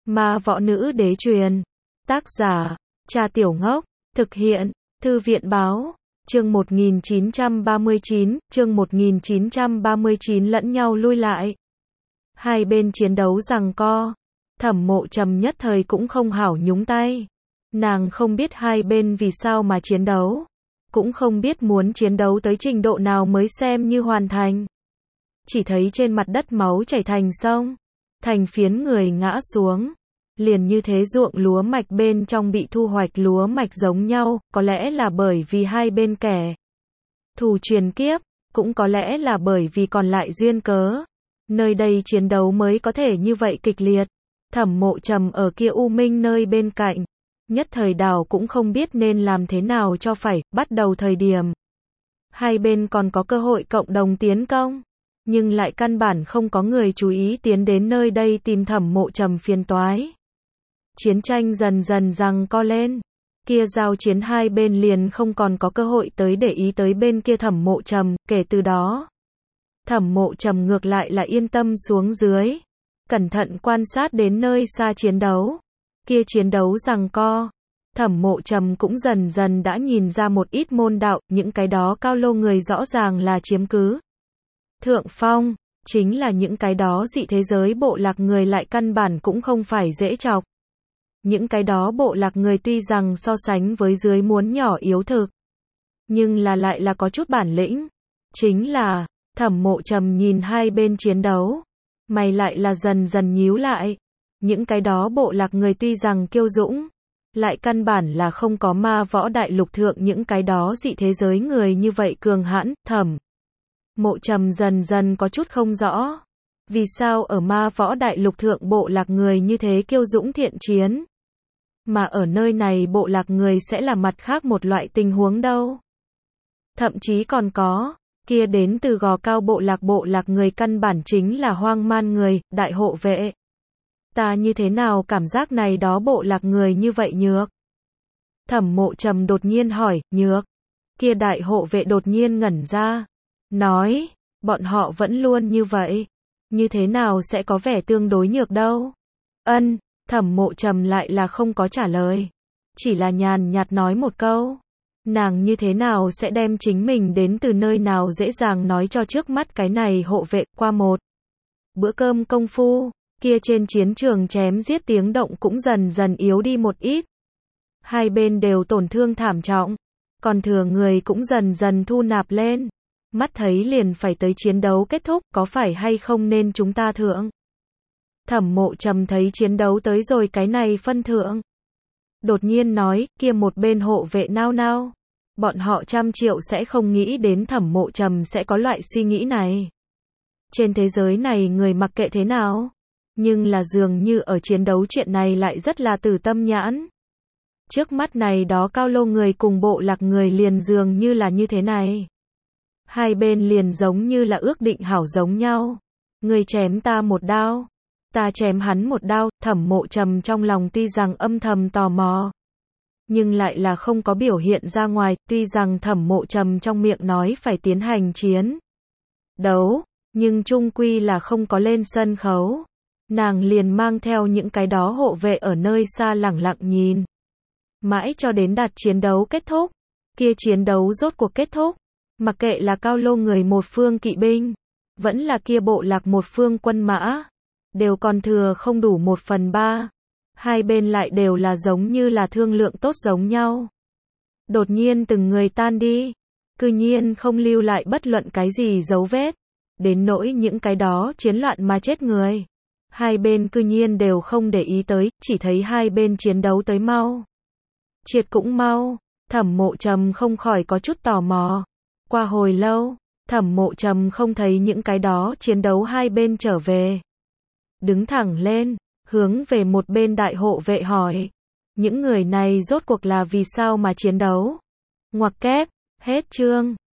Ma võ nữ đế truyền. Tác giả, Cha Tiểu Ngốc. Thực hiện, Thư viện báo. Chương 1939, lẫn nhau lui lại. Hai bên chiến đấu giằng co. Thẩm Mộ Trầm nhất thời cũng không hảo nhúng tay. Nàng không biết hai bên vì sao mà chiến đấu. Cũng không biết muốn chiến đấu tới trình độ nào mới xem như hoàn thành. Chỉ thấy trên mặt đất máu chảy thành sông. Thành phiến người ngã xuống. Liền như thế ruộng lúa mạch bên trong bị thu hoạch lúa mạch giống nhau, có lẽ là bởi vì hai bên kẻ thù truyền kiếp, cũng có lẽ là bởi vì còn lại duyên cớ. Nơi đây chiến đấu mới có thể như vậy kịch liệt. Thẩm Mộ Trầm ở kia U Minh nơi bên cạnh. Nhất thời đảo cũng không biết nên làm thế nào cho phải, bắt đầu thời điểm. Hai bên còn có cơ hội cộng đồng tiến công. Nhưng lại căn bản không có người chú ý tiến đến nơi đây tìm Thẩm Mộ Trầm phiền toái. Chiến tranh dần dần giằng co lên. Kia giao chiến hai bên liền không còn có cơ hội tới để ý tới bên kia Thẩm Mộ Trầm, kể từ đó. Thẩm Mộ Trầm ngược lại là yên tâm xuống dưới. Cẩn thận quan sát đến nơi xa chiến đấu. Kia chiến đấu giằng co. Thẩm Mộ Trầm cũng dần dần đã nhìn ra một ít môn đạo, những cái đó cao lô người rõ ràng là chiếm cứ thượng phong, chính là những cái đó dị thế giới bộ lạc người lại căn bản cũng không phải dễ chọc. Những cái đó bộ lạc người tuy rằng so sánh với dưới muốn nhỏ yếu thực, nhưng là lại là có chút bản lĩnh. Chính là, Thẩm Mộ Trầm nhìn hai bên chiến đấu, mày lại là dần dần nhíu lại. Những cái đó bộ lạc người tuy rằng kiêu dũng, lại căn bản là không có ma võ đại lục thượng những cái đó dị thế giới người như vậy cường hãn. Thẩm Mộ Trầm dần dần có chút không rõ. Vì sao ở ma võ đại lục thượng bộ lạc người như thế kiêu dũng thiện chiến, mà ở nơi này bộ lạc người sẽ là mặt khác một loại tình huống đâu. Thậm chí còn có, kia đến từ Gò Cao bộ lạc người căn bản chính là hoang man người, đại hộ vệ. Ta như thế nào cảm giác này đó bộ lạc người như vậy nhược? Thẩm Mộ Trầm đột nhiên hỏi, nhược? Kia đại hộ vệ đột nhiên ngẩn ra. Nói, bọn họ vẫn luôn như vậy. Như thế nào sẽ có vẻ tương đối nhược đâu? Ân, Thẩm Mộ Trầm lại là không có trả lời. Chỉ là nhàn nhạt nói một câu. Nàng như thế nào sẽ đem chính mình đến từ nơi nào dễ dàng nói cho trước mắt cái này hộ vệ. Qua một bữa cơm công phu, kia trên chiến trường chém giết tiếng động cũng dần dần yếu đi một ít. Hai bên đều tổn thương thảm trọng, còn thừa người cũng dần dần thu nạp lên. Mắt thấy liền phải tới chiến đấu kết thúc, có phải hay không nên chúng ta thượng? Thẩm Mộ Trầm thấy chiến đấu tới rồi cái này phân thượng. Đột nhiên nói, kia một bên hộ vệ nao nao. Bọn họ 100 triệu sẽ không nghĩ đến Thẩm Mộ Trầm sẽ có loại suy nghĩ này. Trên thế giới này người mặc kệ thế nào, nhưng là dường như ở chiến đấu chuyện này lại rất là tử tâm nhãn. Trước mắt này đó cao lô người cùng bộ lạc người liền dường như là như thế này. Hai bên liền giống như là ước định hảo giống nhau. Người chém ta một đao, ta chém hắn một đao. Thẩm Mộ Trầm trong lòng tuy rằng âm thầm tò mò, nhưng lại là không có biểu hiện ra ngoài. Tuy rằng Thẩm Mộ Trầm trong miệng nói phải tiến hành chiến đấu, nhưng chung quy là không có lên sân khấu. Nàng liền mang theo những cái đó hộ vệ ở nơi xa lẳng lặng nhìn. Mãi cho đến đạt chiến đấu kết thúc. Kia chiến đấu rốt cuộc kết thúc. Mặc kệ là cao lô người một phương kỵ binh, vẫn là kia bộ lạc một phương quân mã, đều còn thừa không đủ 1/3. Hai bên lại đều là giống như là thương lượng tốt giống nhau. Đột nhiên từng người tan đi, cư nhiên không lưu lại bất luận cái gì dấu vết. Đến nỗi những cái đó chiến loạn mà chết người, hai bên cư nhiên đều không để ý tới, chỉ thấy hai bên chiến đấu tới mau. Triệt cũng mau. Thẩm Mộ Trầm không khỏi có chút tò mò. Qua hồi lâu, Thẩm Mộ Trầm không thấy những cái đó chiến đấu hai bên trở về. Đứng thẳng lên, hướng về một bên đại hộ vệ hỏi. Những người này rốt cuộc là vì sao mà chiến đấu? Ngoặc kép, hết chương.